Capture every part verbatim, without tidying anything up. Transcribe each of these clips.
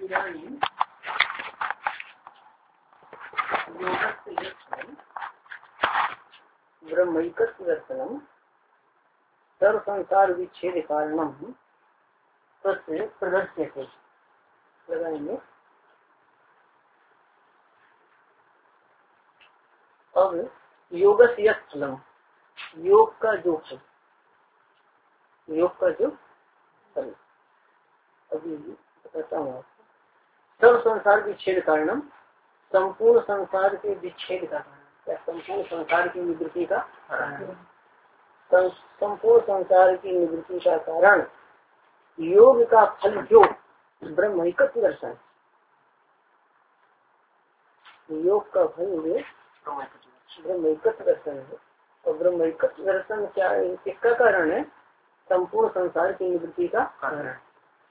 ब्रह्मैकत्व दर्शनम सर्व संसार विच्छेद कारणम तस्य प्रदर्श्यते लगाएंगे। अब योग से फलम, योग का जो फल, योग का जो फल अभी बताता हूँ आपको। सर्व संसार विच्छेद कारणम, संपूर्ण संसार के विच्छेद का कारण, क्या संपूर्ण संसार की निवृत्ति का कारण, संपूर्ण संसार की निवृत्ति का कारण योग का फल जो ब्रह्मैकत्व दर्शन, योग का फल जो ब्रह्मैकत्व दर्शन है। और ब्रह्मैकत्व दर्शन क्या है, किसका कारण है? संपूर्ण संसार की निवृत्ति का कारण है।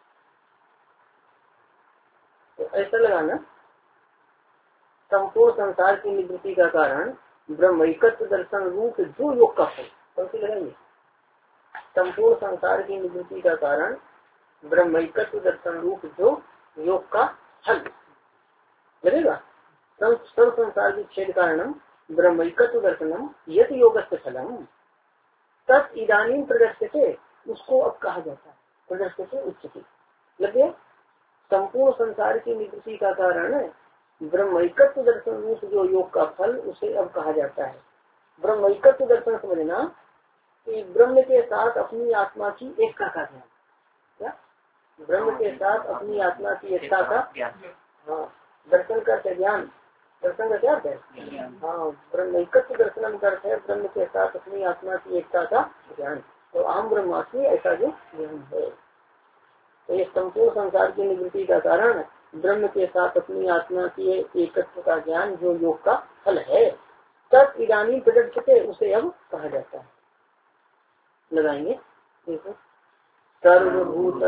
तो ऐसा लगाना, संपूर्ण संसार की निवृत्ति का कारण ब्रह्मैकत्व दर्शन रूप जो योग का फल, कौन सी लगाएंगे? संपूर्ण संसार की निवृत्ति का कारण ब्रह्मैकत्व दर्शन रूप जो योग का फल लगेगा। सर्व संसार की छेद कारणम ब्रह्मैकत्व दर्शनम यत योगस्य फलम तत् इदानीं प्रदर्श्यते, उसको अब कहा जाता है प्रदर्श्यते उच्चते। लगे संपूर्ण संसार की निवृत्ति का कारण ब्रह्मैकत्व दर्शन रूप जो योग का फल, उसे अब कहा जाता है। ब्रह्मैकत्व दर्शन समझना कि ब्रह्म के साथ अपनी आत्मा की एकता का ज्ञान, क्या ब्रह्म के साथ अपनी आत्मा की एकता का हाँ दर्शन का ज्ञान, दर्शन का क्या है? हाँ ब्रह्मैकत्व दर्शन करते हैं ब्रह्म के साथ अपनी आत्मा की एकता का ज्ञान। तो आम ब्रह्मास्मि ऐसा जो ज्ञान है, तो ये संपूर्ण संसार की निवृत्ति का कारण ब्रह्म के साथ अपनी आत्मा की एकत्व का ज्ञान जो योग का फल है, तब इदानी प्रदर्शित, उसे अब कहा जाता है। लगाएंगे देखो, सर्वभूत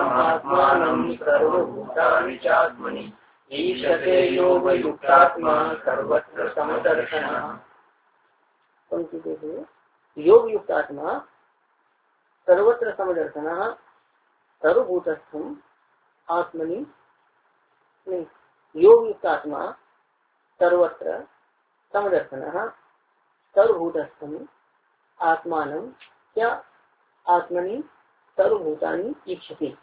ईशते योग युक्तात्मा सर्वत्र समदर्शनः। पंक्ति देखिए, योग युक्तात्मा सर्वत्र समदर्शनः सर्वभूतस्थम आत्मनि, नहीं, योग युक्तात्मा सर्वत्र समदर्शनः सर्वभूतस्थम आत्मानं क्या आत्मनि सर्वभूतानि ईक्षति।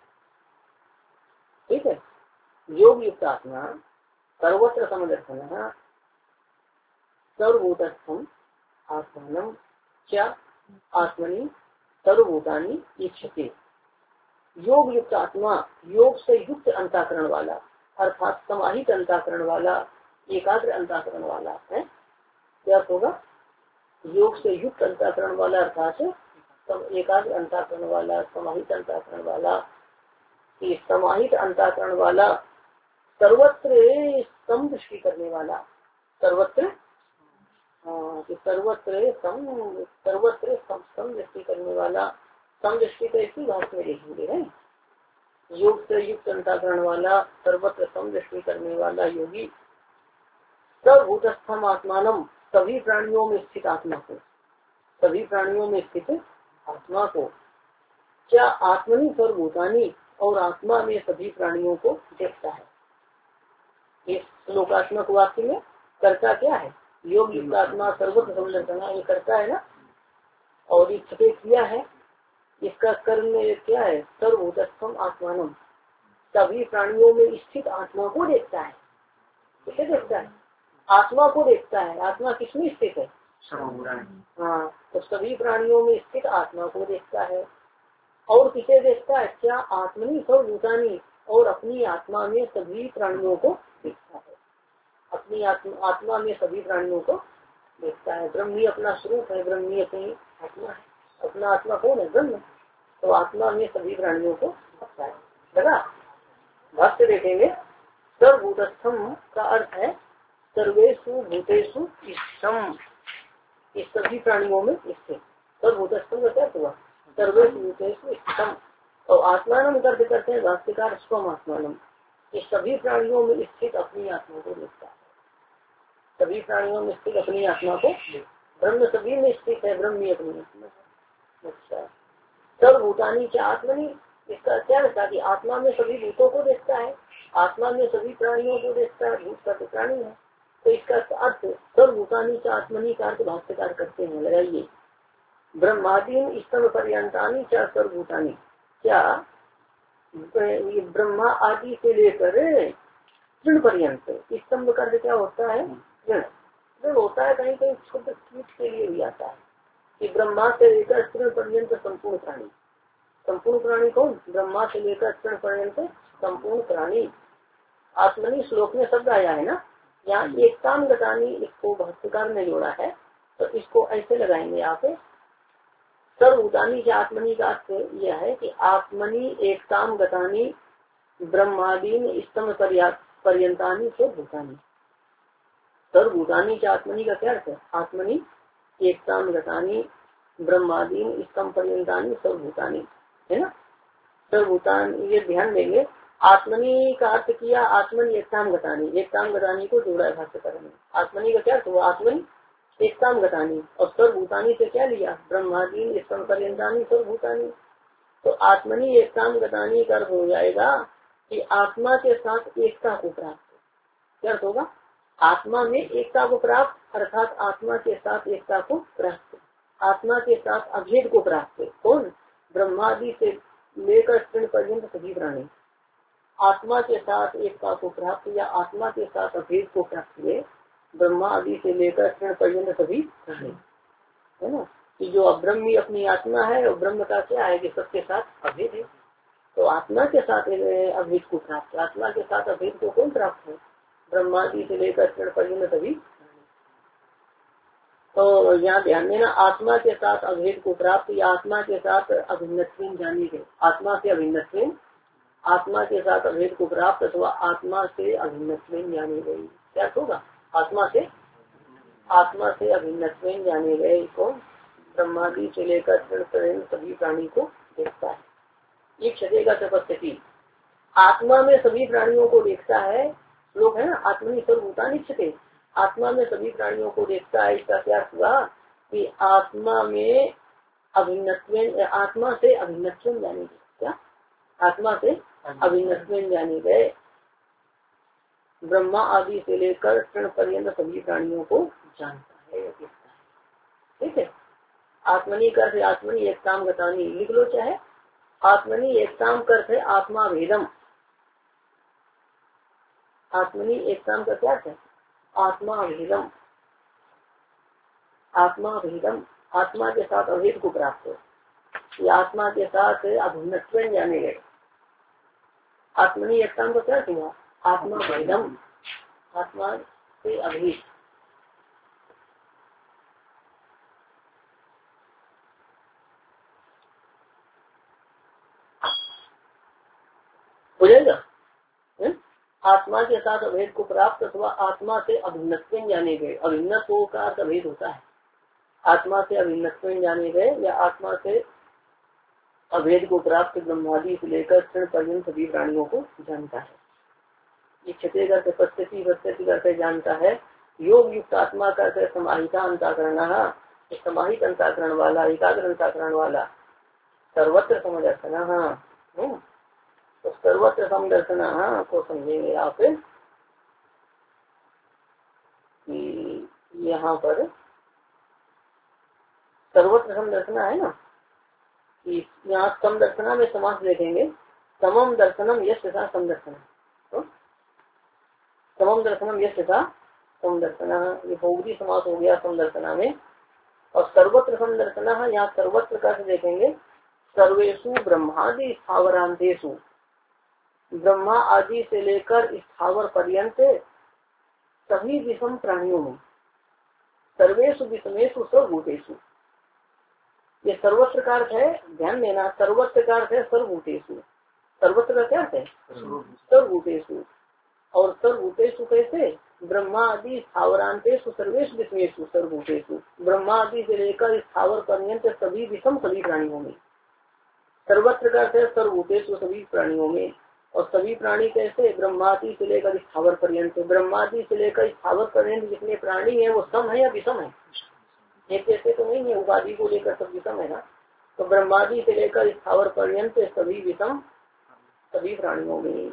ठीक है, योग युक्त आत्मा सर्वत्र समदर्शनः सर्वभूतस्थम आत्मानं क्या आत्मनि सर्वभूतानि ईक्षति। योग युक्त आत्मा, योग से युक्त अंतःकरण वाला, अर्थात समाहित अंतःकरण वाला, एकाग्र अंतःकरण वाला है। क्या होगा? योग से युक्त अंतःकरण वाला अर्थात एकाग्र अंतःकरण वाला, समाहित अंतःकरण वाला, समाहित अंतःकरण वाला, सर्वत्र समदृष्टि करने वाला, सर्वत्र हाँ सर्वत्र सम सर्वत्र समदृष्टि करने वाला, समदृष्टि तो इसी भाषा में लिखेंगे है। योग से युक्त अंतःकरण वाला, सर्वत्र समदृष्टि करने वाला योगी, सर्वभूतस्थम आत्मानम सभी प्राणियों में स्थित आत्मा को, सभी प्राणियों में स्थित आत्मा को क्या आत्मनि सर्वभूतानि, और आत्मा में सभी प्राणियों को देखता है। इस श्लोकात्मक वाक्य में कर्ता क्या है? योग युक्त आत्मा सर्वत्र समदर्शनः, ये करता है ना, और ये किया है, इसका कर्म क्या है? सर्वभूतस्थम आत्मानम सभी प्राणियों में स्थित आत्मा को देखता है। किसे देखता है? आत्मा को देखता है। आत्मा किसमें स्थित है? हाँ, तो सभी प्राणियों में स्थित आत्मा को देखता है। और किसे देखता है? क्या आत्मनि सर्वभूतानि, और अपनी आत्मा में सभी प्राणियों को देखता है। अपनी आत्मा, आत्मा में सभी प्राणियों को देखता है। ब्रह्म ही अपना स्वरूप है, ब्रह्म ही अपनी आत्मा है। अपना आत्मा कौन है? ब्रह्म। तो आत्मा में सभी प्राणियों को देखता है। लगा? भाष्य देखेंगे, सर्वभूतस्थम का अर्थ है सर्वेषु भूतेषु स्थम, इस सभी प्राणियों में स्थित। सर्वभूतस्थम का क्या हुआ? सर्वेषु भूतेषु स्थम। और आत्मानम अर्थ करते हैं भाष्यकार स्वम आत्मानम, इस सभी प्राणियों में स्थित अपनी आत्मा को देखता है। सभी प्राणियों में स्थित अपनी आत्मा को, ब्रह्म सभी में स्थित है, ब्रह्म ही अपनी आत्मा है। अच्छा, सर्वभूतानि क्या आत्मनि, इसका क्या रहता है कि आत्मा में सभी भूतों को देखता है। आत्मा में सभी प्राणियों को देखता है, भूत का तो प्राणी है, तो इसका अर्थ सर्वभूतानी च आत्मनि का अर्थ भाष्यकार करते हैं, लगाइए ब्रह्मादीन स्तंभ पर्यंतानी च सर्वभूतानी, क्या ये ब्रह्मा आदि से लेकर तृण पर्यंत, स्तंभ का क्या होता है, तृण तृण होता है, कहीं कहीं छोटे कीट के लिए भी आता है कि ब्रह्मा से लेकर तृण पर्यंत संपूर्ण प्राणी, संपूर्ण प्राणी कौन, ब्रह्मा से लेकर तृण पर्यंत संपूर्ण प्राणी। आत्मनि श्लोक में शब्द आया है ना, यहाँ एक काम गतानी, इसको भाष्यकार ने जोड़ा है, तो इसको ऐसे लगाएंगे आप, सर्वभूतानी के आत्मनि का अर्थ यह है कि आत्मनि एक काम गतानी ब्रह्मादीन स्तंभ पर्यंतानी से भूतानी। सर्वभूतानी के आत्मनि का क्या अर्थ है, आत्मनि एक काम गतानी ब्रह्मादीन स्तंभ पर्यंतानी सर्वभूतानी, है ना। सर्वभूतान, ये ध्यान देंगे, आत्मनि का अर्थ किया आत्मन एक काम गतानी, एक काम गतानी को जोड़ा है भाष्यकार ने। आत्मनि का क्या अर्थ हुआ, आत्मनि एक काम गतानी, और सर्वभूतानी से क्या लिया, ब्रह्मादीन स्तंभ पर्यंतानी सर्वभूतानी। तो आत्मनि एक काम गतानी का अर्थ हो जाएगा कि आत्मा के साथ एकता को प्राप्त, क्या अर्थ होगा, आत्मा में एकता को प्राप्त, अर्थात आत्मा के साथ एकता को प्राप्त, आत्मा के साथ अभेद को प्राप्त, कौन, ब्रह्मादि से लेकर तृण पर्यंत सभी प्राणी आत्मा के साथ एकता को प्राप्त या आत्मा के साथ अभेद को प्राप्त हुए, ब्रह्मा आदि से लेकर तृण पर्यंत सभी प्राणी, है ना, कि जो अब्रह्मी अपनी आत्मा है और ब्रह्म का क्या है कि सबके साथ अभेद है, तो आत्मा के साथ अभेद को प्राप्त, आत्मा के साथ अभेद को कौन प्राप्त है, ब्रह्मादि से लेकर तृण पर्यंत सभी। तो यहाँ ध्यान देना, आत्मा के साथ अभेद को प्राप्त या आत्मा के साथ अभिन्नत्वेन जानी गई, आत्मा से अभिन्नत्वेन, आत्मा के साथ अभेद को प्राप्त अथवा आत्मा से अभिन्नत्वेन जानी गई, क्या होगा, आत्मा से आत्मा से अभिन्नत्वेन जाने गए को ब्रह्मादि से लेकर तृण पर्यंत सभी प्राणी को देखता है। एक क्षतेगा तपस्या, आत्मा में सभी प्राणियों को देखता है, लोग है ना, आत्मनि सर्वभूतानि क्षते, आत्मा में सभी प्राणियों को देखता है। इसका क्या हुआ कि आत्मा में अभिन्नत्वेन, आत्मा से अभिन्नत्वेन जाने गए, क्या आत्मा से अभिन्नत्वेन जाने गए, ब्रह्मा आदि से लेकर तृण पर्यंत सभी प्राणियों को जानता है, देखता है, ठीक है। आत्मनि कर आत्मनि एक काम गतानी लिख लो, चाहे आत्मनि एक काम करते आत्मा भेदम, आत्मनि एक काम का क्या है, आत्मा भेदम, आत्मा भेदम, आत्मा के साथ अभेद को प्राप्त हो, या आत्मा के साथ अभिन्नत्वेन जाने गए। आत्मनि एक काम का क्या हुआ, आत्मा भेदम, आत्मा से अभेद, हो जाएगा, आत्मा के साथ अभेद को प्राप्त अथवा आत्मा से अभिन्नत्वेन जाने गए, अभिन्नत्व का अर्थ अभेद होता है, आत्मा से अभिन्नत्वेन जाने गए या आत्मा से अभेद को प्राप्त ब्रह्मादि से लेकर तृण पर्यंत सभी प्राणियों को जानता है। ये क्षत्रिय करते पश्यति पश्यति करते जानता है, योग युक्त आत्मा करते समाहिता अंतःकरण, समाहित अंतःकरण वाला, एकाग्र अंतःकरण वाला, सर्वत्र समदर्शन, तो सर्वत्र समदर्शन को समझेंगे आप कि यहाँ पर सर्वत्र समदर्शन है ना, कि यहाँ समदर्शना में समास देखेंगे, समम दर्शनम यश था समदर्शन, तो समम दर्शनम यश था समदर्शना, ये बहुवचन समास हो गया समदर्शना में। और सर्वत्र समदर्शना, यहाँ सर्वत्र का देखेंगे, सर्वेषु ब्रह्मादि स्थावरांतेषु, ब्रह्मा आदि से लेकर स्थावर पर्यंत सभी विषम प्राणियों में, सर्वेषु विषमेषु सर्वभूतेषु, ये सर्वत्र का अर्थ है, ध्यान देना, सर्वत्र का अर्थ है सर्वभूतेषु, सर्वत्र का क्या है, सर्वभूतेषु, और सर्वभूतेषु कैसे, ब्रह्मा आदि स्थावरांतेषु सर्वेषु विषमेषु सर्वभूतेषु, ब्रह्मा आदि से लेकर स्थावर पर्यंत सभी विषम सभी प्राणियों में, सर्वत्र का अर्थ है सर्वभूतेषु सभी प्राणियों में, और सभी प्राणी कैसे, ब्रह्मादि से लेकर स्थावर पर्यंत, ब्रह्मादि से लेकर स्थावर पर्यंत जितने प्राणी है वो सम है या विषम है, एक जैसे तो नहीं है, उपाधि को लेकर सब विषम है ना, तो ब्रह्मादि से लेकर स्थावर पर्यंत सभी विषम सभी प्राणियों में,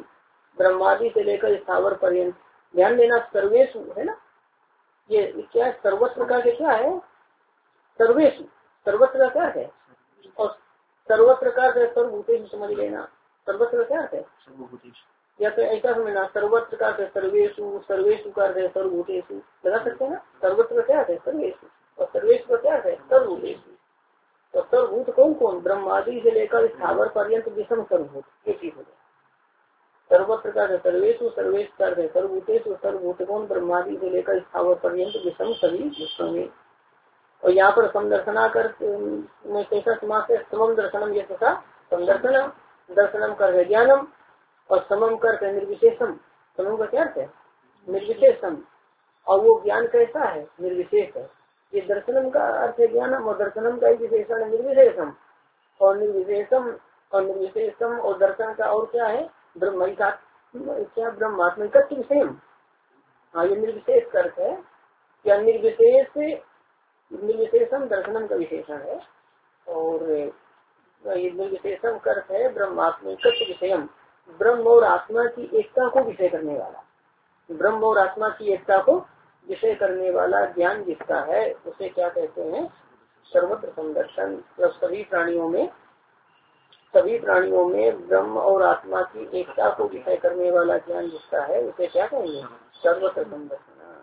ब्रह्मादि से लेकर स्थावर पर्यंत। ध्यान देना, सर्वेशु है ना, ये क्या है, सर्वत्र का क्या है, सर्वेशु, सर्वत्र का क्या है, और सर्वत्र का सर्वभूतेषु समझ लेना। सर्वत्र क्या है, या तो ऐसा समझना, सर्वत्र का सर्वेशु, सर्वेशु का सर्वभूतेषु लगा सकते हैं ना। सर्वत्र क्या है, सर्वेशु, और सर्वेशु का क्या है, सर्वभूतेषु। तो सर्वभूत कौन कौन, ब्रह्मादि से लेकर स्थावर पर्यंत विषम सर्वभूत, ये चीज हो गया। सर्वत्र का सर्वेशु, सर्वेश का सर्वभूतेषु, सर्वभूत कौन, ब्रह्मादि से लेकर स्थावर पर्यंत विषम सभी विश्व में। और यहाँ पर समदर्शना कर कैसा समास है, समम दर्शनम, ये तथा समदर्शनम, दर्शनम कर ज्ञानम, और समम कर निर्विशेषम। समम का क्या अर्थ है, निर्विशेषम, और वो ज्ञान कैसा है, निर्विशेष है। ये दर्शनम का अर्थ है ज्ञानम, और दर्शनम का ही विशेषण है निर्विशेषम, और निर्विशेषम और निर्विशेषम और दर्शन का और क्या है, ब्रह्म क्या, ब्रह्मात्मिकत्व विषय। हाँ, ये निर्विशेष अर्थ है, या निर्विशेष, निर्विशेषम दर्शनम का विशेषण है, और ये निर्विशेषम अर्थ है ब्रह्मात्मिकत्व विषयम, ब्रह्म और आत्मा की एकता को विषय करने वाला, ब्रह्म और आत्मा की एकता को विषय करने वाला ज्ञान जिसका है उसे क्या कहते हैं, सर्वत्र समदर्शन। मतलब सभी प्राणियों में, सभी प्राणियों में ब्रह्म और आत्मा की एकता को विषय करने वाला ज्ञान जिसका है उसे क्या कहेंगे, सर्वत्र समदर्शन।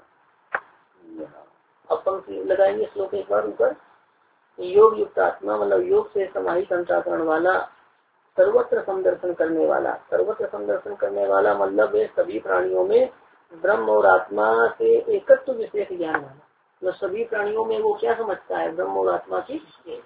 अब पंक्ति लगाएंगे श्लोक एक बार ऊपर, योग युक्त आत्मा मतलब योग से समाहित अंतःकरण वाला, सर्वत्र समदर्शन करने वाला। सर्वत्र समदर्शन करने वाला मतलब सभी प्राणियों में ब्रह्म और आत्मा से एकत्व विशेष ज्ञान वाला। मतलब सभी प्राणियों में वो क्या समझता है, ब्रह्म और आत्मा की,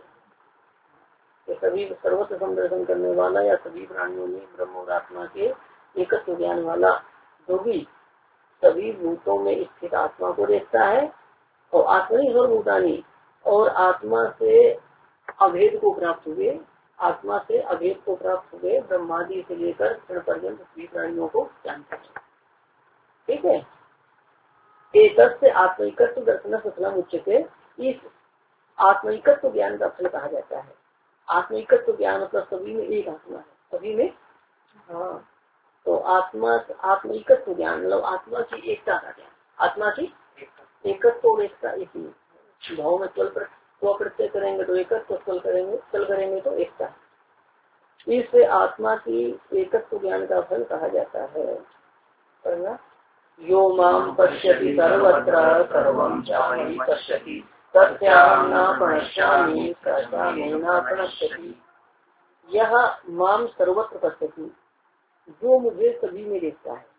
सभी सर्वत्र समदर्शन करने वाला या सभी प्राणियों में ब्रह्म और आत्मा के एकत्व ज्ञान वाला, जो भी सभी भूतों में स्थित आत्मा को देखता है, और आत्मनि सर्वभूतानि, और आत्मा से अभेद को प्राप्त हुए, आत्मा से अभेद को प्राप्त हुए ब्रह्मादि से लेकर क्षण पर्यंत सभी प्राणियों को जानता है। ठीक है, एक आत्मिकत्व दर्शन फलम उच्चते, इस आत्मिकत्व ज्ञान का फल कहा जाता है। आत्मिकत्व ज्ञान मतलब सभी में एक आत्मा है, सभी में, हाँ, तो आत्मा आत्मिकत्व ज्ञान मतलब आत्मा की एकता का ज्ञान, आत्मा की एकत्व और एकता, इसी भाव में चल कर तो प्रत्यय करेंगे तो एकत्व, चल करेंगे चल करेंगे तो एकता। इससे आत्मा की एकत्व ज्ञान का फल कहा जाता है। करना, यो माम पश्यति सर्वत्र सर्वं चाहि पश्यति तस्याहं न प्रणश्यामि तस्याहं न प्रणश्यति। यह माम सर्वत्र पश्यति, जो मुझे सभी में देखता है,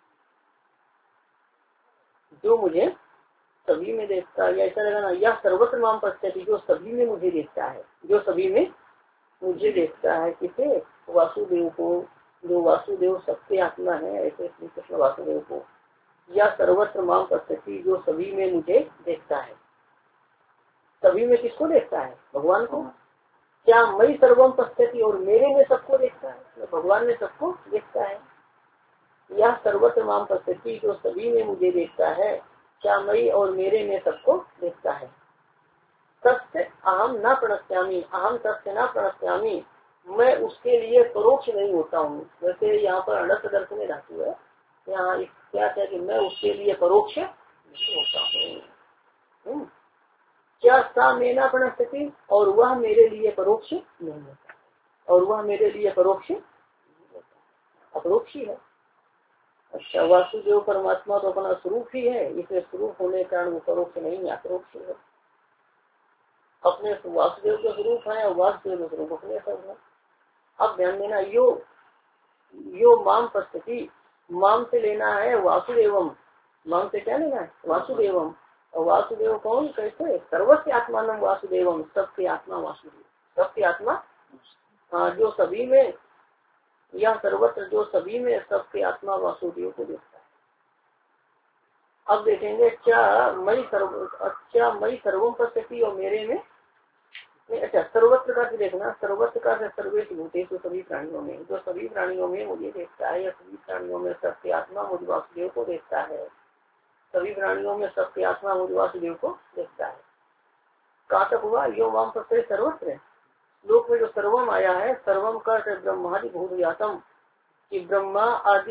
जो मुझे सभी में देखता है, ऐसा लगाना, यह सर्वत्र माम पश्यति, जो सभी में मुझे देखता है, जो सभी में मुझे देखता है। किसे, वासुदेव को, जो वासुदेव सबके आत्मा है, ऐसे श्री कृष्ण वासुदेव को। या सर्वत्र माम पश्यति, जो सभी में मुझे देखता है। सभी में किसको देखता है, भगवान को। क्या मई सर्वम पश्यति, और मेरे में सबको देखता है, तो भगवान में सबको देखता है। या सर्वत्र माम पश्यति, जो सभी में मुझे देखता है, क्या मई और मेरे में सबको देखता है। सत्य अहम न प्रणश्यामी, अहम सत्य न प्रणश्यामी, मैं उसके लिए परोक्ष नहीं होता हूँ। वैसे यहाँ पर अनर्थ दर्शन में धातु है, यहाँ क्या है कि मैं उसके लिए परोक्ष नहीं होता हूँ। क्या सा मेना प्रणश्यति, और वह मेरे लिए परोक्ष नहीं होता, और वह मेरे लिए परोक्ष अपरोक्ष ही है। अच्छा, वासुदेव परमात्मा तो अपना स्वरूप ही है, इसे स्वरूप होने के कारण वो परोक्ष नहीं है, अपरोक्ष है। अपने वासुदेव का स्वरूप है और वासुदेव का स्वरूप अपने सब है। अब ध्यान देना, यो यो माम पश्यति, माम से लेना है वासुदेवम, माम से क्या लेना है, वासुदेवम। और वासुदेव कौन, कैसे, सर्वस्य आत्मानम वासुदेवम, सबके आत्मा वासुदेव, सबके आत्मा, हाँ, जो सभी में, या सर्वत्र जो सभी में सबके आत्मा वासुदेव को देखता है। अब देखेंगे, क्या मई सर्व, अच्छा मई सर्वम पश्यति, और मेरे में, अच्छा सर्वत्र का देखना, सर्वत्र का सर्वेश भूतेषु, सभी प्राणियों में, जो सभी प्राणियों में मुझे देखता है, या सभी प्राणियों में सबके आत्मा मुझ वासुदेव को देखता है। सभी प्राणियों में सबके आत्मा मुझ वासुदेव को देखता है। कहाँ तक हुआ, यो वाम पश्यति सर्वत्र। लोक में जो सर्वम आया है, सर्वम का ब्रह्मादि भूत व्यासम, कि ब्रह्मा आदि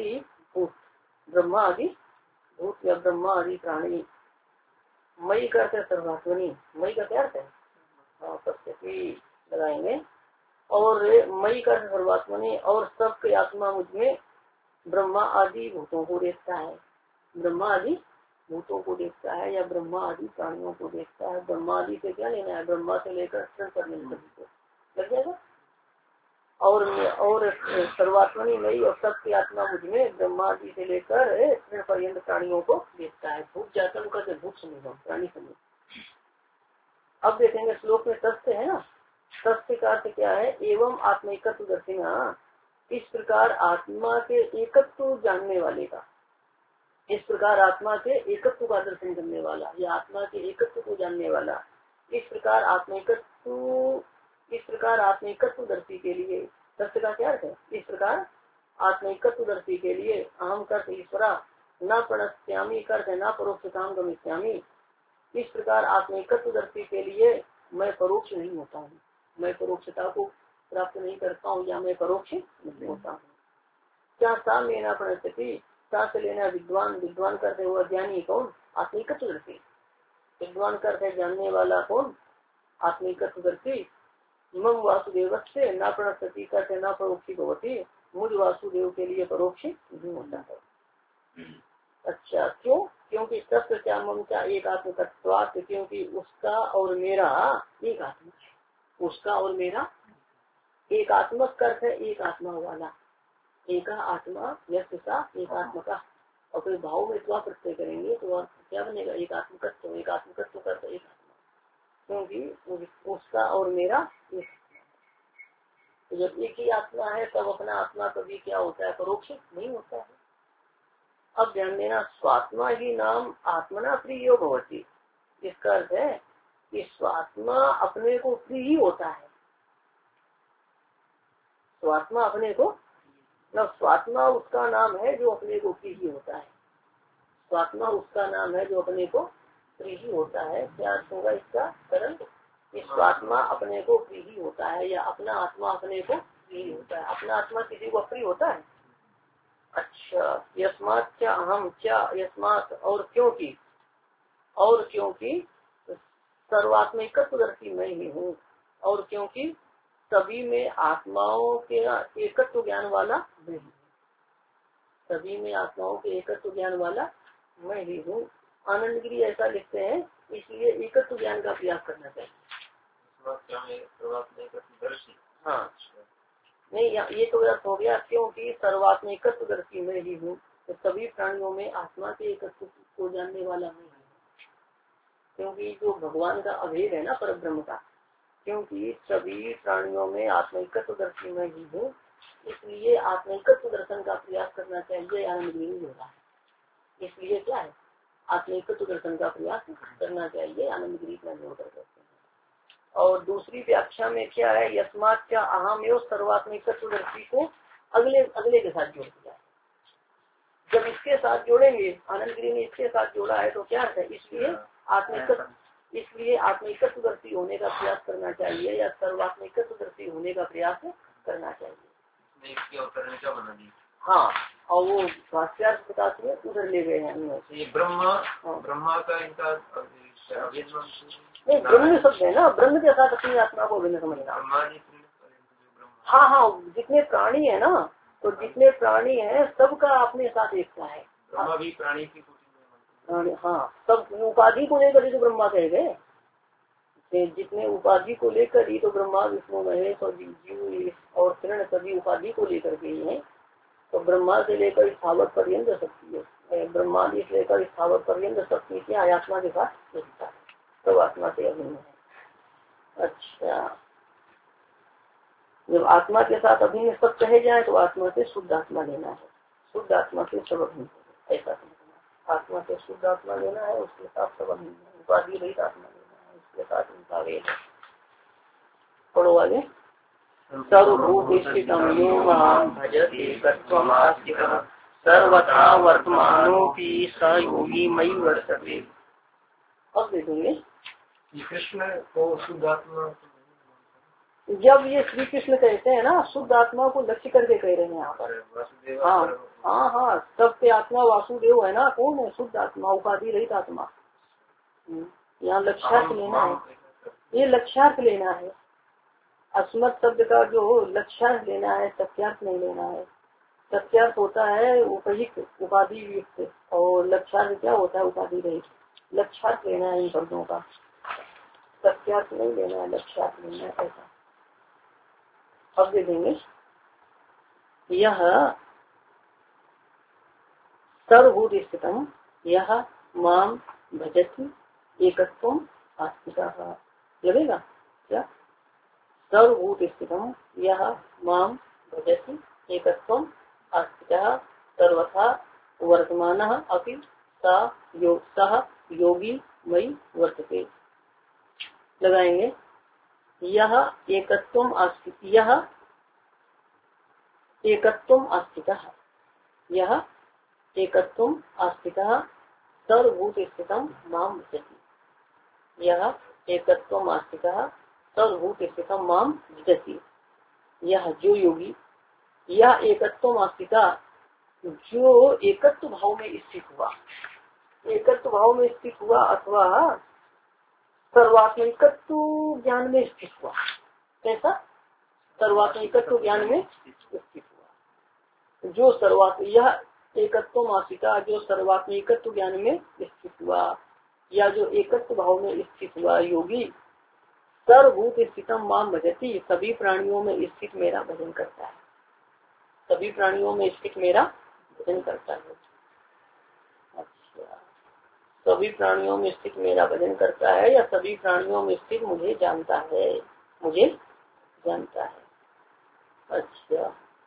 भूत, ब्रह्मा आदि भूत या ब्रह्मा आदि प्राणी। मई करते सर्वात्मनी, मई का क्या अर्थ है? सप्तमी लगाएंगे। और मई का सर्वात्मनी और सबके आत्मा मुझमें ब्रह्मा आदि भूतों को देखता है, ब्रह्मा आदि भूतों को देखता है या ब्रह्मा आदि प्राणियों को देखता है। ब्रह्मा आदि से क्या लेना है? ब्रह्मा से लेकर क्षण पर्यंत को लग जाएगा। और और सर्वात्मनी मई और सबकी आत्मा मुझमें ब्रह्मा आदि से लेकर क्षण पर्यंत प्राणियों को देखता है। भूत जातम करते भूत समूह, प्राणी समूह। अब देखेंगे श्लोक में तस्य है ना, तस्य का अर्थ क्या है? एवं आत्मिकत्व दर्शिना, इस प्रकार आत्मा के एकत्व जानने वाले का, इस प्रकार आत्मा के एकत्व का दर्शन करने वाला या आत्मा के एकत्व को जानने वाला, इस प्रकार आत्मिकत्व इस प्रकार आत्मिकत्व दर्शी के लिए, तस्य का क्या अर्थ है? इस प्रकार आत्मिकत्व दर्शी के लिए अहम कर्त ईश्वरा न प्रणश्यामी करते न परोक्ष काम गमिष्यामी, इस प्रकार आत्मिकत्व दर्शी के लिए मैं परोक्ष नहीं होता हूँ, मैं परोक्षता को प्राप्त नहीं करता हूँ या मैं परोक्ष नहीं होता हूँ। क्या सा लेना प्रणश्यति, सा से लेना विद्वान, विद्वान करते हुआ ज्ञानी कौन? आत्मिकत्व दर्शी। विद्वान करते जानने वाला कौन? आत्मिकत्व दर्शी। मम वासुदेव से न प्रणश्यति करते न परोक्षी भवती, मुझ वासुदेव के लिए परोक्ष नहीं होता है। अच्छा क्यों? क्योंकि सत्य क्या मम क्या एक आत्मतत्वात्, क्योंकि उसका और मेरा एक आत्मा है, उसका और मेरा एक आत्मक कर्त है, एक आत्मा वाला, एका आत्मा यशा एक आत्मा का। और फिर भाव में त्वा प्रत्यय करेंगे तो क्या बनेगा? एक आत्मकत्व, एक आत्मकत्व करता एक आत्मा, क्योंकि उसका और मेरा एक। तो जब एक ही आत्मा है तब अपना आत्मा कभी क्या होता है? परोक्ष नहीं होता है। अब ध्यान देना, स्वात्मा ही नाम आत्मना प्रियो भवति, इसका अर्थ है कि स्वात्मा अपने को प्रिय ही होता है। स्वात्मा अपने को न स्वात्मा उसका नाम है जो अपने को प्रिय ही होता है, स्वात्मा उसका नाम है जो अपने को प्रिय ही होता है। क्या अर्थ होगा इसका? सरल, कि स्वात्मा अपने को प्रिय ही होता है या अपना आत्मा अपने को प्रिय होता है। अपना आत्मा किसी को अप्रिय होता है? अच्छा, यस्मात् क्या अहम क्या यस्मात् और क्योंकि और क्योंकि सर्वात्मिकत्वदर्शी मैं ही हूँ, और क्योंकि सभी में आत्माओं के एकत्व ज्ञान वाला मैं ही, सभी में आत्माओं के एकत्व ज्ञान वाला मैं ही हूँ। आनंद गिरी ऐसा लिखते हैं, इसलिए एकत्व ज्ञान का प्रयास करना चाहिए। हाँ नहीं, ये तो अर्थ हो गया क्योंकि सर्वात्मिकत्व दर्शी मैं ही हूँ, तो सभी प्राणियों में आत्मा के एकत्व को जानने वाला मैं ही हूँ। क्योंकि जो भगवान का अभेद है ना पर ब्रह्म का, क्योंकि सभी प्राणियों में आत्मिकत्व दर्शी मैं ही हूँ, इसलिए आत्मिकत्व दर्शन का प्रयास करना चाहिए। आनंद गिरी होगा, इसलिए क्या है? आत्मिकत्व दर्शन का प्रयास करना चाहिए। आनंद गिरी का जोड़ कर करते हैं। और दूसरी व्याख्या में क्या है? यस्मात् क्या अहम एवं सर्वात्मिकत्वदर्शी को अगले अगले के साथ जोड़ दिया है। जब इसके साथ जोड़ेंगे, आनंद गिरी ने इसके साथ जोड़ा है तो क्या है? इसलिए आत्मिकत्व इसलिए आत्मिकत्वदर्शी होने का प्रयास करना चाहिए या सर्वात्मिकत्वदर्शी होने का प्रयास करना चाहिए। हाँ, और वो भाष्यार्थ प्रकाश में उधर ले गए हैं। ब्रह्मा ब्रह्मा का इनका नहीं, ब्रह्म शब्द है ना, ब्रह्म के साथ अपनी आत्मा को भिन्न समझना। हाँ हाँ, जितने प्राणी है ना, तो जितने प्राणी हैं सबका अपने साथ एकता है। ब्रह्मा भी प्राणी की प्राणी, हाँ, सब उपाधि को लेकर ही तो ब्रह्मा कहे गए। जितने उपाधि को लेकर ही तो ब्रह्मा विष्णु महेश और जीव और किरण सभी उपाधि को लेकर के ही है। तो ब्रह्मा से लेकर स्थावर पर्यंत शक्ति है, ब्रह्मा से लेकर स्थावर पर्यंत शक्ति क्या आत्मा के साथ एकता है, सब आत्मा से अभिन्न है। अच्छा, जब आत्मा के साथ अभिन्न सब कहे जाए तो आत्मा से शुद्ध आत्मा लेना है, शुद्ध आत्मा से सब अभिन्न है, ऐसा समझना। आत्मा से शुद्ध आत्मा लेना है, उसके साथ सब अभिन्न है। उपाधि रहित आत्मा लेना है, उसके साथ उनका वेद है। पढ़ो आगे। सर्वभूतिष्ठितं यो मां भजति तत्त्वमास्तिकः सर्वथा वर्तमानोऽपि स योगी मयि वर्तते। अब देखेंगे कृष्ण को शुद्ध आत्मा, जब ये श्री कृष्ण कहते हैं ना शुद्ध आत्मा को लक्ष्य करके कह रहे हैं यहाँ पर। हाँ हाँ हाँ, सब ये आत्मा वासुदेव है ना, कौन है? शुद्ध आत्मा, उपाधि रहित आत्मा। यहाँ लक्ष्यार्थ लेना है, ये लक्ष्यार्थ लेना है। अस्मत् शब्द का जो लक्ष्यार्थ लेना है, सत्यार्थ नहीं लेना है। सत्यार्थ होता है उपयुक्त उपाधि युक्त, और लक्ष्यार्थ क्या होता है? उपाधि रहित। लक्ष्यार्थ लेना है इन शब्दों का, सत्यार्थ नहीं लेना है, लक्ष्यार्थ लेना है। ऐसा अब देखेंगे, यह सर्वभूत स्थितम यह माम भजति एकत्वम आस्तिकः। लगेगा क्या? सर्वभूत स्थितम यह माम भजति एकत्वम आस्तिकः सर्वथा वर्तमानः अपि सा यो सह योगी मयि वर्तते। लगाएंगे, यह एकत्वम आस्तिक, यह एकत्वम आस्तिकः, यह एकत्वम आस्तिकः सर्वभूत स्थितम माम भजति। यह एकत्वम आस्तिकः सर्वभूत स्थितम माम भजति। यह जो योगी, यह एकत्वम आस्तिका जो एकत्व भाव में स्थित हुआ, एकत्व भाव में स्थित हुआ अथवा सर्वात्मिकत्व ज्ञान में स्थित हुआ। कैसा? सर्वात्मिकत्व ज्ञान में स्थित हुआ। जो सर्वात्म यह एकत्व आसिका जो सर्वात्मिकत्व ज्ञान में स्थित हुआ, या जो एकत्व भाव में स्थित हुआ योगी, सर्वभूत स्थितम माम भजति, सभी प्राणियों में स्थित मेरा भजन करता है। सभी प्राणियों में स्थित मेरा भजन करता है। अच्छा, सभी प्राणियों में स्थित मेरा भजन करता है, या सभी प्राणियों में स्थित मुझे जानता है, मुझे जानता है। अच्छा,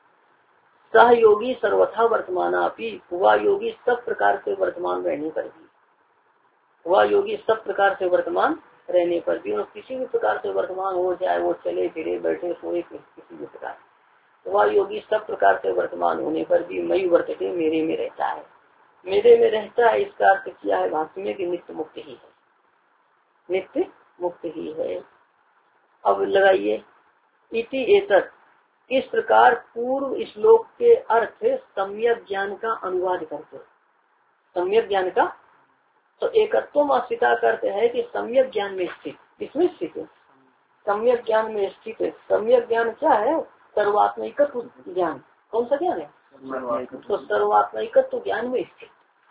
सहयोगी सर्वथा वर्तमान अपी, हुआ योगी सब प्रकार से वर्तमान रहने पर भी, हुआ योगी सब प्रकार से वर्तमान रहने पर भी, और किसी भी प्रकार से वर्तमान हो जाए, वो चले फिरे बैठे सोए किसी भी प्रकार, हुआ योगी सब प्रकार से वर्तमान होने पर भी मई वर्तते, मेरे में रहता है। मेरे में रहता है इसका अर्थ किया है भाष्य में कि नित्य मुक्त ही है, नित्य मुक्त ही है। अब लगाइए, इति एतत्, इस प्रकार पूर्व श्लोक के अर्थ सम्यक ज्ञान का अनुवाद करते। सम्यक ज्ञान का तो एकत्वम आस्तिका करते हैं कि सम्यक ज्ञान में स्थित, इसमें स्थित है, सम्यक ज्ञान में स्थित है। सम्यक ज्ञान क्या है? सर्वात्मिकत्व ज्ञान। कौन सा ज्ञान है? तो सर्वात्मिकत्व ज्ञान में स्थित।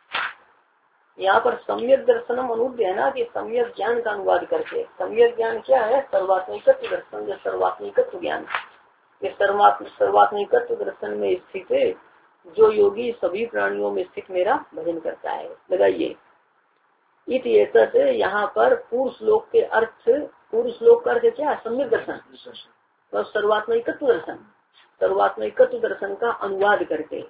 यहाँ पर सम्यक दर्शनम अनुद्य है ना, कि सम्यक ज्ञान का अनुवाद करके। सम्यक ज्ञान क्या है? सर्वात्मिकत्व दर्शन, जो सर्वात्मिकत्व ज्ञान, ये सर्वात्मिकत्व दर्शन में स्थित है। जो योगी सभी प्राणियों में स्थित मेरा भजन करता है। लगाइए, इत एतत्, यहाँ पर पूर्व श्लोक के अर्थ, पूर्व श्लोक का अर्थ क्या है? सम्यक दर्शन, तो सर्वात्मिकत्व दर्शन, सर्वात्मिकत्व दर्शन का अनुवाद करके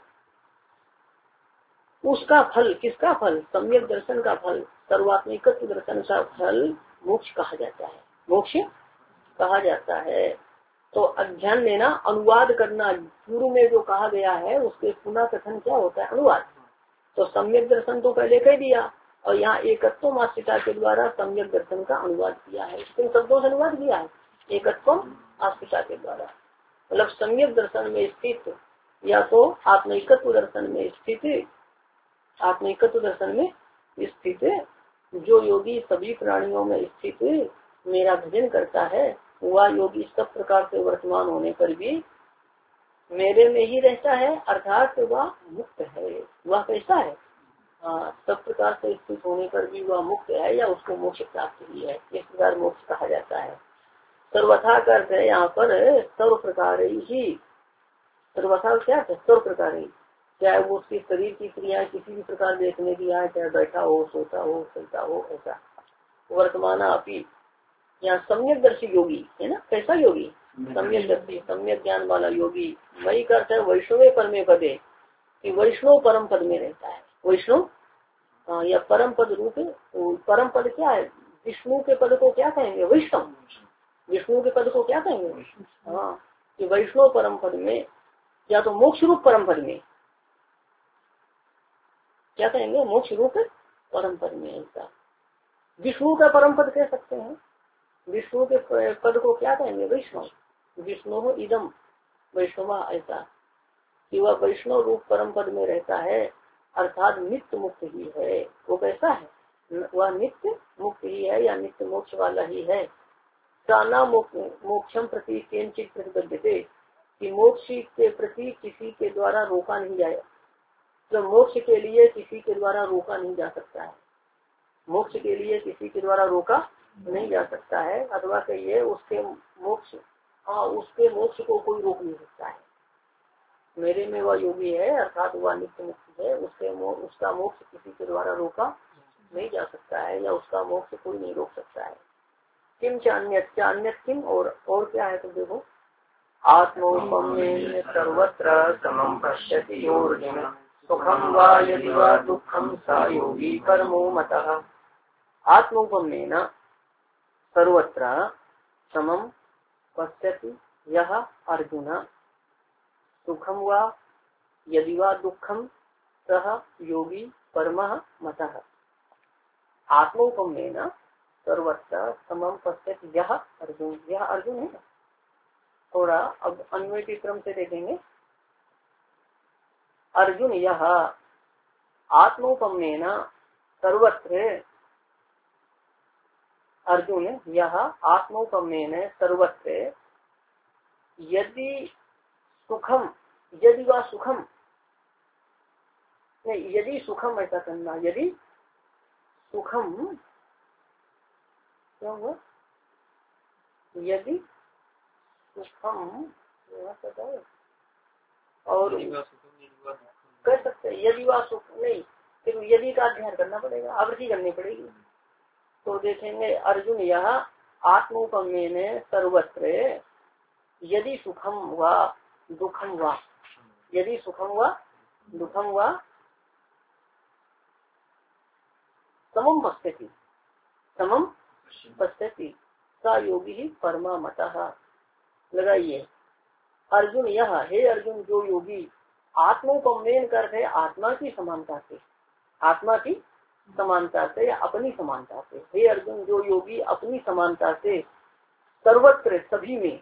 उसका फल, किसका फल? सम्यक दर्शन का फल, सर्वात्मिकत्व दर्शन का फल मोक्ष कहा जाता है, मोक्ष कहा जाता है। तो अध्ययन लेना, अनुवाद करना, पूर्व में जो कहा गया है उसके पुनः कथन क्या होता है? अनुवाद। तो सम्यक दर्शन तो पहले कह दिया, और यहाँ एकत्व आस्तिका के द्वारा सम्यक दर्शन का अनुवाद किया है। किन शब्दों से अनुवाद किया है? एकत्व आस्तिका के द्वारा। मतलब सम्यक दर्शन में स्थित, या तो आत्मिकत्व दर्शन में स्थित, आत्मिकत्व दर्शन में स्थित जो योगी सभी प्राणियों में स्थित मेरा भजन करता है, वह योगी सब प्रकार से वर्तमान होने पर भी मेरे में ही रहता है, अर्थात वह मुक्त है। वह कैसा है? हाँ, सब प्रकार से स्थित होने पर भी वह मुक्त है, या उसको मोक्ष प्राप्त ही है। इस प्रकार मोक्ष कहा जाता है। सर्वथा करते हैं यहाँ पर सर्व प्रकार ही, सर्वथा क्या है? सर्व प्रकार ही, चाहे वो उसके शरीर की क्रिया किसी भी प्रकार देखने की आए, चाहे बैठा हो, सोता हो, चलता हो, ऐसा। वर्तमान अपी, यहाँ सम्यक दर्शी योगी है ना। कैसा योगी? सम्यक दर्शी, सम्यक ज्ञान वाला योगी। वही करता है वैष्णव परमे पदे, कि वैष्णव परम पद में रहता है। वैष्णव या परम पद रूप, परम पद क्या है? विष्णु के पद को क्या कहेंगे? वैष्णव। विष्णु के पद को क्या कहेंगे? हाँ, कि वैष्णव परम पद में, या तो मोक्ष रूप परम पद में, क्या कहेंगे? मोक्ष रूप परम पद में। ऐसा विष्णु का परम पद कह सकते हैं। विष्णु के पद को क्या कहेंगे? वैष्णव। विष्णु इदम वैष्णवा, ऐसा कि वह वैष्णव रूप परम पद में रहता है। अर्थात नित्य मुक्त ही है। वो कैसा है? वह नित्य मुक्त ही है या नित्य मोक्ष वाला ही है। साना मोक्षम प्रति किंचित प्रतिबद्धते कि मोक्ष के प्रति किसी के द्वारा रोका नहीं जाए, तो मोक्ष के लिए किसी के द्वारा रोका नहीं जा सकता है। मोक्ष के लिए किसी के द्वारा रोका नहीं जा सकता है, अथवा कहिए उसके मोक्ष हाँ उसके मोक्ष को कोई रोक नहीं सकता है। मेरे में वह योगी है अर्थात वह नित्य मुक्त है, उसके मो, उसका मोक्ष किसी के द्वारा रोका नहीं जा सकता है या उसका मोक्ष कोई नहीं रोक सकता है। किम चान्यत चान्यत किम और और क्या है? तो देखो आत्मोपम्येन सर्वत्र समं पश्यति योर्जुन सुखम वा यदि वा दुःखम सा योगी परमो मतः। आत्मोपम्येन सर्वत्र समं पश्यति यह अर्जुन सुखम वा यदि वा दुःखम सह योगी परमः मतः। आत्मोपम्येन सर्वत्र समं पश्यति यह अर्जुन, यह अर्जुन है। थोड़ा अब अन्वय के क्रम से देखेंगे। अर्जुन यह आत्मोपम्येन सर्वत्र, अर्जुन यह आत्मोपम्येन सर्वत्र यदि सुखम यदि वा सुखम नहीं यदि सुखम ऐसा करना, यदि सुखम क्या हुआ? यदि सुखम और कर सकते हैं यदि वा सुख नहीं, फिर यदि का अध्ययन करना पड़ेगा, आवृत्ति करनी पड़ेगी। तो देखेंगे अर्जुन यह आत्मोपम्येन सर्वत्र यदि सुखम वा दुखम वा, यदि सुखम वा दुखम वा समम पश्यति समम पश्यति सा योगी ही परमा मतः। लगाइए अर्जुन यह, हे अर्जुन जो योगी आत्मोपम्येन करते आत्मा की समानता से, आत्मा की समानता से या अपनी समानता से, हे अर्जुन जो योगी अपनी समानता से सर्वत्र सभी में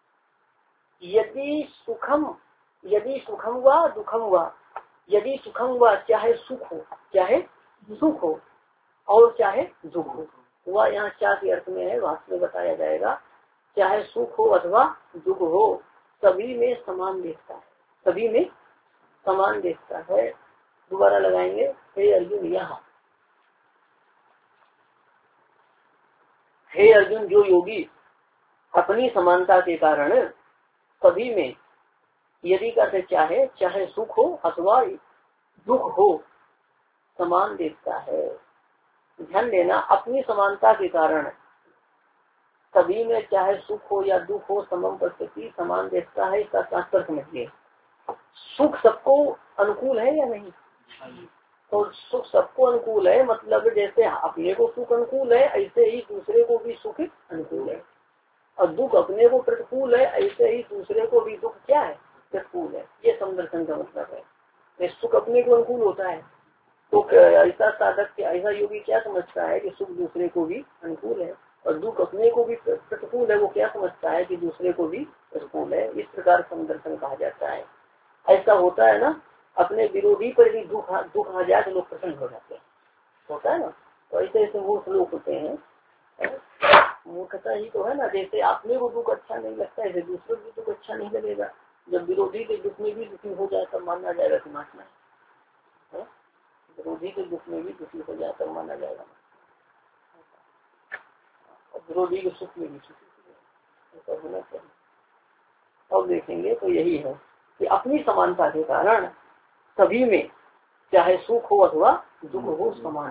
यदि सुखम यदि सुखम वा दुखम वा, यदि सुखम वा चाहे सुख हो चाहे सुख हो और चाहे दुख हो, वह यहाँ क्या के अर्थ में है वास्तव में बताया जाएगा। चाहे सुख हो अथवा दुख हो सभी में समान देखता है, सभी में समान देखता है। दोबारा लगाएंगे हे अर्जुन यह, हे अर्जुन जो योगी अपनी समानता के कारण सभी में यदि करते चाहे चाहे सुख हो अथवा दुख हो समान देखता है। ध्यान देना अपनी समानता के कारण सभी में चाहे सुख हो या दुख हो समम परिस्थिति समान देखता है। इसका तात्पर्य समझिए, सुख सबको अनुकूल है या नहीं? तो सुख सबको अनुकूल है, मतलब जैसे अपने को सुख अनुकूल है ऐसे ही दूसरे को भी सुख अनुकूल है, और दुख अपने को प्रतिकूल है ऐसे ही दूसरे को भी दुख क्या है प्रतिकूल है। ये समदर्शन का मतलब है। सुख अपने को अनुकूल होता है तो ऐसा साधक ऐसा योगी क्या समझता है कि सुख दूसरे को भी अनुकूल है, और दुख अपने को भी प्रतिकूल है वो क्या समझता है कि दूसरे को भी प्रतिकूल है। इस प्रकार समदर्शन कहा जाता है। ऐसा होता है ना, अपने विरोधी पर भी दुख दुख आ जाए तो लोग प्रसन्न हो जाते हैं, होता है ना। तो ऐसे ऐसे मूर्ख लोग होते हैं, मूर्खता ही तो है ना। जैसे अपने को दुख अच्छा नहीं लगता है दूसरे को दुख अच्छा नहीं लगेगा। जब विरोधी के दुख में भी दुखी हो जाए तब मानना जाएगा कि मानना है, विरोधी के दुख में भी दुखी हो जाए तब माना जाएगा, और विरोधी के सुख में भी सुखी होना चाहिए। अब देखेंगे तो यही है कि अपनी समानता के कारण सभी में चाहे सुख हो अथवा दुख हो समान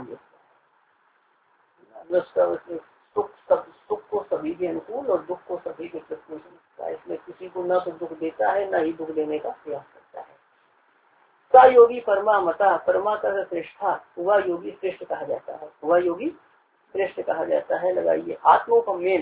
देखता है। सुख सब सुख को सभी के अनुकूल और दुख को सभी के प्रतिकूल समझता है, इसमें किसी को न तो दुख देता है न ही दुख देने का प्रयास करता है। सा योगी परमा मता, परमा का श्रेष्ठा, वह योगी श्रेष्ठ कहा जाता है, वह योगी श्रेष्ठ कहा जाता है। लगाइए आत्मोपम्येन,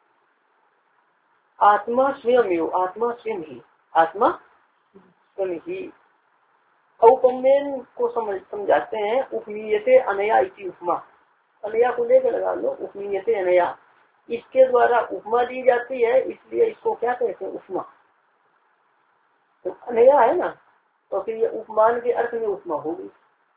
आत्मा स्वयं, आत्मा स्वयं ही, आत्मा स्वयं ही। औपम्येन को समझ समझाते हैं उपमीयते अनया इति उपमा, अनया को लेकर लगा लो, उपमीयते अनया, इसके द्वारा उपमा दी जाती है इसलिए इसको क्या कहते हैं उपमा। तो अनया है ना, तो फिर ये उपमान के अर्थ में उपमा होगी।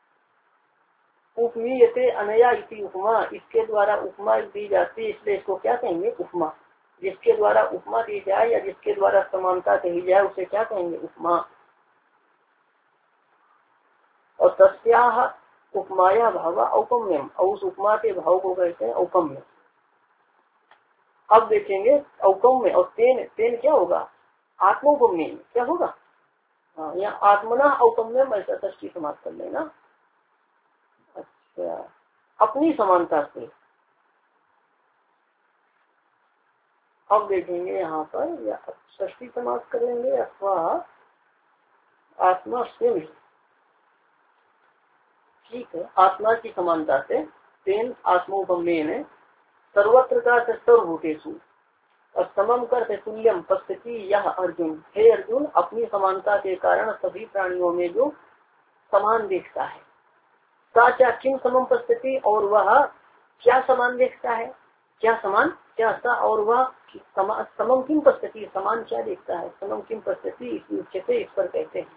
उपमीयते अनया इति उपमा, इसके द्वारा उपमा दी जाती है, इसलिए इसको क्या कहेंगे? उपमा। जिसके द्वारा उपमा दी जाए या जिसके द्वारा समानता कही जाए उसे क्या कहेंगे? उपमा। और तस्याह उपमाया भाव औपम्यम, और उस उपमा के भाव को कहते हैं औपम्य। अब देखेंगे औपम्य और तेन, तेन क्या होगा? आत्मोपम्य क्या होगा? हाँ, यहाँ आत्मना औपम्यम ऐसा तष्टी समाप्त कर लेना। अच्छा, अपनी समानता से। अब देखेंगे यहाँ पर या षष्ठी समाप्त करेंगे अथवा आत्मा से। ठीक है, आत्मा की समानता से तेन आत्मोपम्येन सर्वत्र का सर्वभूतेषु और समम करते तुल्यम पश्यति यह अर्जुन। हे अर्जुन, अपनी समानता के कारण सभी प्राणियों में जो समान देखता है। साचा किम समम पश्यति, और वह क्या समान देखता है? क्या समान? क्या सा और वह समम किम पश्यति, समान क्या देखता है? समम किम पश्यति इसी उच्चते इस पर कहते हैं।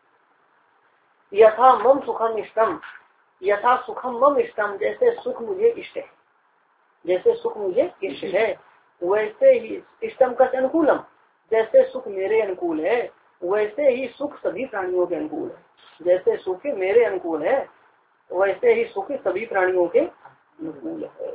यथा मम सुखम इष्टम, यथा सुखम मम इष्टम, जैसे सुख मुझे इष्ट है, जैसे सुख मुझे इष्ट है वैसे ही इष्टम का अनुकूलम, जैसे सुख मेरे अनुकूल है वैसे ही सुख सभी प्राणियों के अनुकूल है। जैसे सुख मेरे अनुकूल है वैसे ही सुख सभी प्राणियों के अनुकूल है।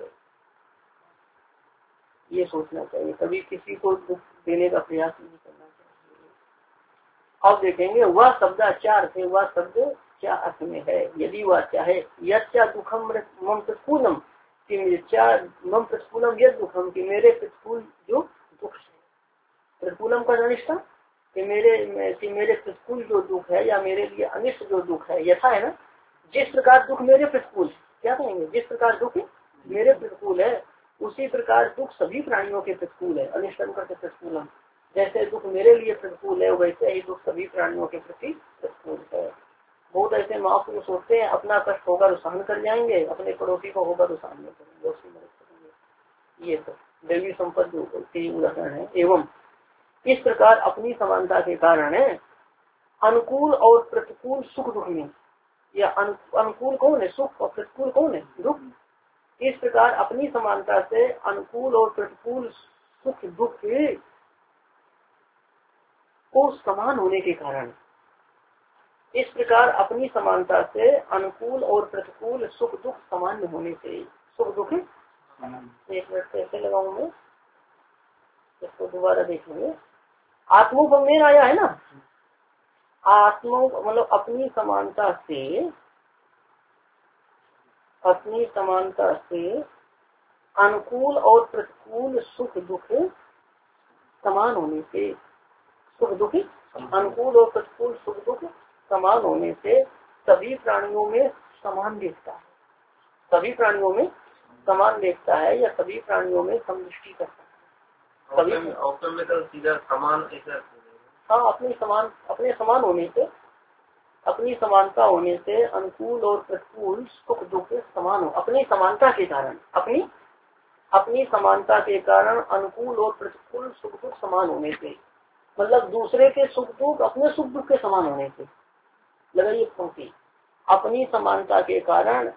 ये सोचना चाहिए, कभी किसी को दुख देने का प्रयास नहीं करना चाहिए। अब देखेंगे वह शब्दाचार से वह शब्द क्या अर्थ में है? यदि वह चाहे यच्चा दुखम मम प्रतिकूलम कि मम प्रतिकूलम यद दुखम, कि मेरे प्रतिकूल जो दुख है, प्रतिकूलम का अनिष्टम कि मेरे कि मेरे प्रतिकूल जो दुख है या मेरे लिए अनिष्ट जो दुख है, यथा है ना, जिस प्रकार दुख मेरे प्रतिकूल, क्या कहेंगे? जिस प्रकार दुख मेरे प्रतिकूल है उसी प्रकार दुख सभी प्राणियों के प्रतिकूल है। अनिष्टम करके प्रतिकूलम, जैसे दुख मेरे लिए प्रतिकूल है वैसे ही दुख सभी प्राणियों के प्रति प्रतिकूल है। बहुत ऐसे महापुरुष होते हैं, अपना कष्ट होगा तो सहन कर जाएंगे, अपने पड़ोसी को होगा तो सहन नहीं करेंगे, उसकी मदद करेंगे। ये तो देवी संपत्ति के उदाहरण है। एवं इस प्रकार अपनी समानता के कारण है अनुकूल और प्रतिकूल सुख दुख में, या अनुकूल कौन है? सुख, और प्रतिकूल कौन है? दुख। इस प्रकार अपनी समानता से अनुकूल और प्रतिकूल सुख दुख को समान होने के कारण, इस प्रकार अपनी समानता से अनुकूल और प्रतिकूल सुख दुख सामान्य होने से, सुख दुख एक मिनट कैसे लगाऊं मैं इसको दोबारा देखेंगे। आत्मोपमेय आया है ना, आत्मो मतलब अपनी समानता से, अपनी समानता से अनुकूल और प्रतिकूल सुख दुख समान होने से, सुख दुख अनुकूल और प्रतिकूल सुख दुख समान होने से सभी प्राणियों में समान देखता है, सभी प्राणियों में समान देखता है या सभी प्राणियों में समदृष्टि करता है। सभी में तो सीधा समान, हाँ, अपने समान, अपने समान होने से, अपनी समानता होने से अनुकूल और प्रतिकूल सुख दुख समान हो। अपनी समानता के कारण, अपनी अपनी समानता के कारण अनुकूल और प्रतिकूल सुख दुख समान होने से, मतलब दूसरे के सुख दुख अपने सुख दुख के समान होने से। लगाइए पंक्ति, अपनी समानता के कारण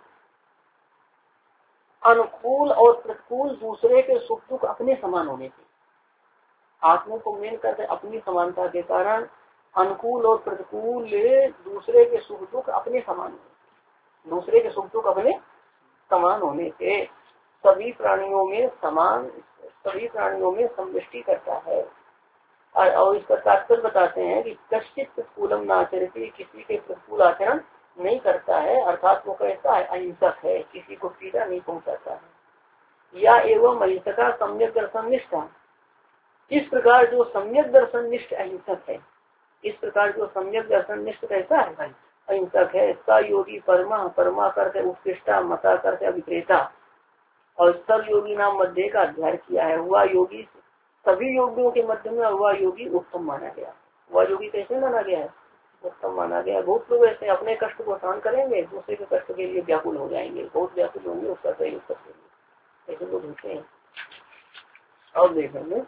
अनुकूल और प्रतिकूल दूसरे के सुख दुख अपने समान होने से। आत्मा को मेन करते अपनी समानता के कारण अनुकूल और प्रतिकूल दूसरे के सुख दुख अपने समान होने, दूसरे के सुख दुख अपने समान होने से सभी प्राणियों में समान, सभी प्राणियों में समदृष्टि करता है। और इसका तात्पर्य बताते हैं कि कश्चित प्रतिकूलम न आचरति, किसी के प्रतिकूल आचरण नहीं करता है, अर्थात वो कैसा है? अहिंसक है, किसी को पीड़ा नहीं पहुंचाता है। या एवं अहिंसका सम्यक दर्शन निष्ठा, इस प्रकार जो सम्यक दर्शन निष्ठ अहिंसक है, इस प्रकार जो सम्यक दर्शन निष्ठ कैसा है? अहिंसक है। स योगी परमा, परमा करके उत्कृष्टा, मता करके अभिप्रेता, और सब योगी नाम मध्य का अध्ययन किया है। हुआ योगी सभी योगियों के मध्य में हुआ योगी उत्तम माना गया। हुआ योगी कैसे माना गया है? उत्तम माना गया। बहुत लोग ऐसे अपने कष्ट को सहन करेंगे, दूसरे के कष्ट के लिए व्याकुल हो जाएंगे, बहुत व्याकुल होंगे उसका सहयोग करेंगे, ऐसे लोग होते हैं। और देखेंगे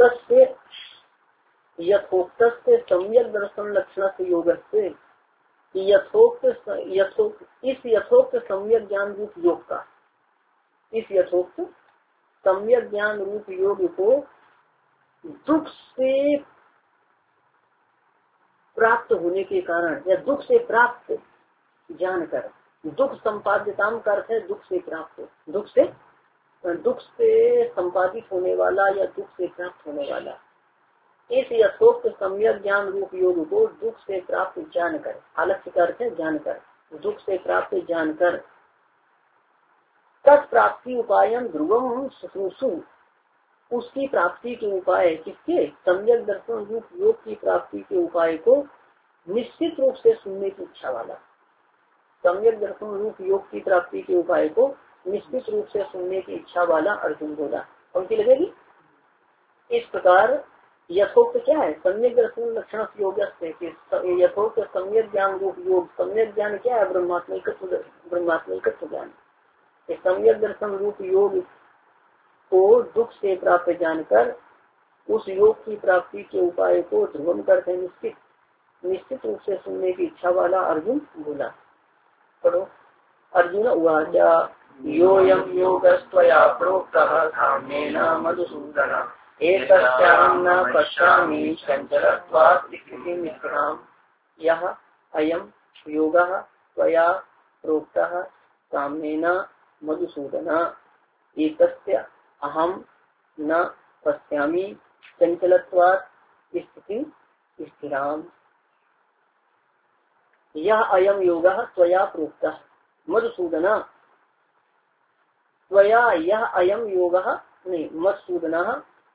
यथोक्त सम्यक दर्शन लक्षण से योग से, यथोक्त यथोक्त इस यथोक्त सम्यक ज्ञान रूप योग का इस यथोक्त सम्यक ज्ञान रूप योग को दुख से प्राप्त होने के कारण या दुख से प्राप्त जानकर, दुख संपादिताम का अर्थ है दुख से प्राप्त, दुख से दुख से संपादित होने वाला या दुख से प्राप्त होने वाला, इस यथोक्त सम्यक ज्ञान रूप योग को दुख से प्राप्त जानकर, आलस्य का अर्थ है जानकर, दुख से प्राप्त जानकर, तत्प्राप्ति उपाय ध्रुवम शुश्रूषु, उसकी प्राप्ति के उपाय, किसके, सम्यक दर्शन रूप योग की प्राप्ति के उपाय को निश्चित रूप से सुनने की इच्छा वाला, सम्यक दर्शन रूप योग की प्राप्ति के उपाय को निश्चित रूप से सुनने की इच्छा वाला अर्जुन बोला। पंक्ति लगेगी। इस प्रकार यथोक्त क्या है, सम्यक दर्शन लक्षण योग, यथोक्त सम्यक ज्ञान रूप योग, सम्यक ज्ञान क्या है, ब्रह्मात्मिकत्व ब्रह्मात्मिकत्व ज्ञान, सम्यक दर्शन रूप योग को दुख से प्राप्त जानकर उस योग की प्राप्ति के उपाय को ध्रुवम करते निश्चित निश्चित रूप से सुनने की इच्छा वाला अर्जुन बोला। पढ़ो। अर्जुन उवाच योऽयं योगस्त्वया प्रोक्तः साम्येन मधुसूदन एतस्यां न पश्यामि चञ्चलत्वात् स्थितिं स्थिराम्। यः अयं योगः त्वया प्रोक्तः साम्येन मधुसूदन एतस्य अहं न पश्यामि चंचलत्वात् स्थितिं स्थिराम्। यह अयम योगः त्वया प्रोक्तः मधुसूदन, त्वया यह अयम योगः नहीं मधुसूदनः,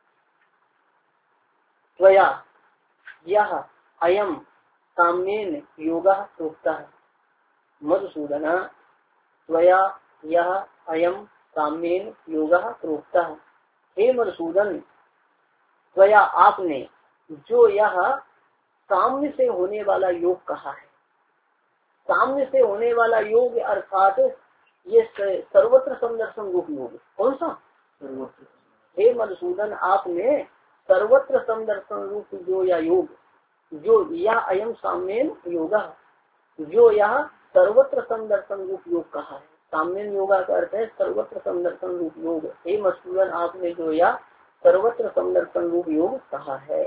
त्वया यह अयम साम्येन योगः प्रोक्तः मधुसूदन, त्वया यह अयम साम्येन योगः प्रोक्तः। हे मधुसूदन, त्वया आपने जो यह साम्य से होने वाला योग कहा है, साम्य से होने वाला योग अर्थात ये सर्वत्र समदर्शन रूप योग, कौन सा, हे मधुसूदन आपने सर्वत्र समदर्शन रूप जो या योग, जो यह अयम साम्येन योगः, जो यह सर्वत्र समदर्शन रूप योग कहा है, साम्येन योगा का अर्थ है सर्वत्र समदर्शन रूप योग। हे मधुसूदन आपने जो यह सर्वत्र समदर्शन रूप योग कहा है।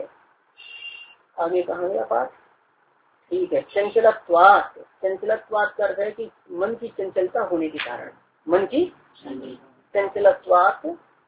आगे कहा गया पाठ, ठीक है। चंचलत्वात्, चंचलत्वात् का अर्थ है कि मन की चंचलता होने के कारण, मन की चंचलत्वात्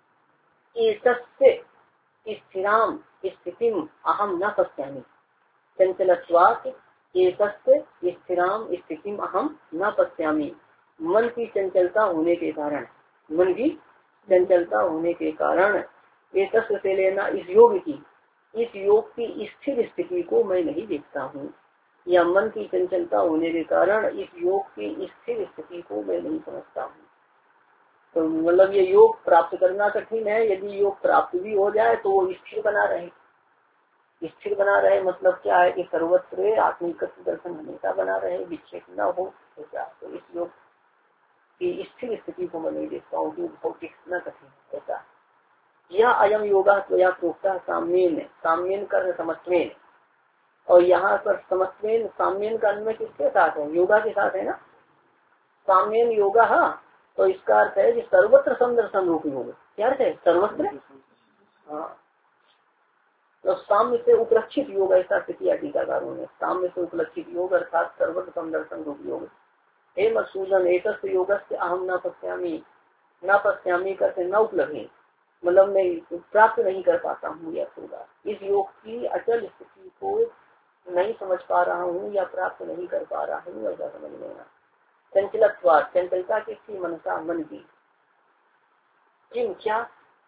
एतस्य स्थिराम स्थितिम अहम न पश्यामि, चंचलत्वात् एतस्य स्थिराम स्थितिम अहम न पश्यामि, मन की चंचलता होने के कारण, मन की चंचलता होने के कारण, एतस्य से लेना इस योग की, इस योग की स्थिर स्थिति को मैं नहीं देखता हूँ, या मन की चंचलता होने के कारण इस योग की स्थिर स्थिति को मैं नहीं समझता हूँ। तो मतलब ये योग प्राप्त करना कठिन है, यदि योग प्राप्त भी हो जाए तो वो स्थिर बना रहे, स्थिर बना रहे मतलब क्या है कि सर्वत्र आत्मिकत्व दर्शन हमेशा बना रहे, विक्षेप न हो, तो क्या, तो इस योग की स्थिर स्थिति को मैं नहीं देखता हूँ, जो बहुत इतना कठिन ऐसा। यह अयम योगा त्वया प्रोक्तः साम्येन, साम्येन कर समत्वेन, और यहाँ पर समत्वेन, साम्येन का अन्वय किसके साथ है, योगा के साथ है ना, साम्येन योगा, तो इसका अर्थ है कि सर्वत्र समदर्शन रूप योग, क्या अर्थ है, सर्वत्र, हाँ, तो साम्य से उपलक्षित योग ऐसा किया टीकाकारों ने, साम्य से उपलक्षित योग अर्थात सर्वत्र समदर्शन रूप योग। हे मधुसूदन एतस्य योगस्य अहम न पश्यामि, न पश्यामि करते न उपलब्धि, मतलब मैं प्राप्त नहीं कर पाता हूँ, यह होगा इस योग की अचल स्थिति को नहीं समझ पा रहा हूँ या प्राप्त नहीं कर पा रहा हूँ, ऐसा समझ लेना। चंचलत्वात्, चंचलता किसकी, मनसा मन की, किम क्या,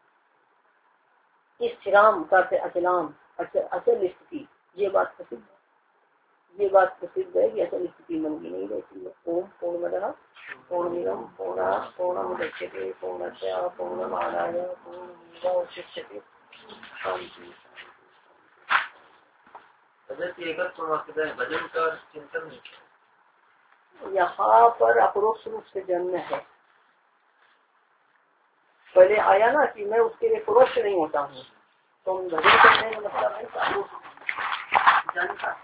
स्थिराम करते अचलाम, अचल स्थिति, ये बात प्रसिद्ध है, ये बात प्रसिद्ध है कि अचल स्थिति मन की नहीं रहती है। ओम पूर्णमदः पूर्णमिदं पूर्णात् पूर्णमुदच्यते पूर्णस्य पूर्णमादाय पूर्णमेवावशिष्यते। भजन का चिंतन यहाँ पर अपरोक्ष रूप से जन्म है, पहले आया ना कि मैं उसके लिए परोक्ष नहीं होता हूँ, तो भजन करने का मतलब है जानता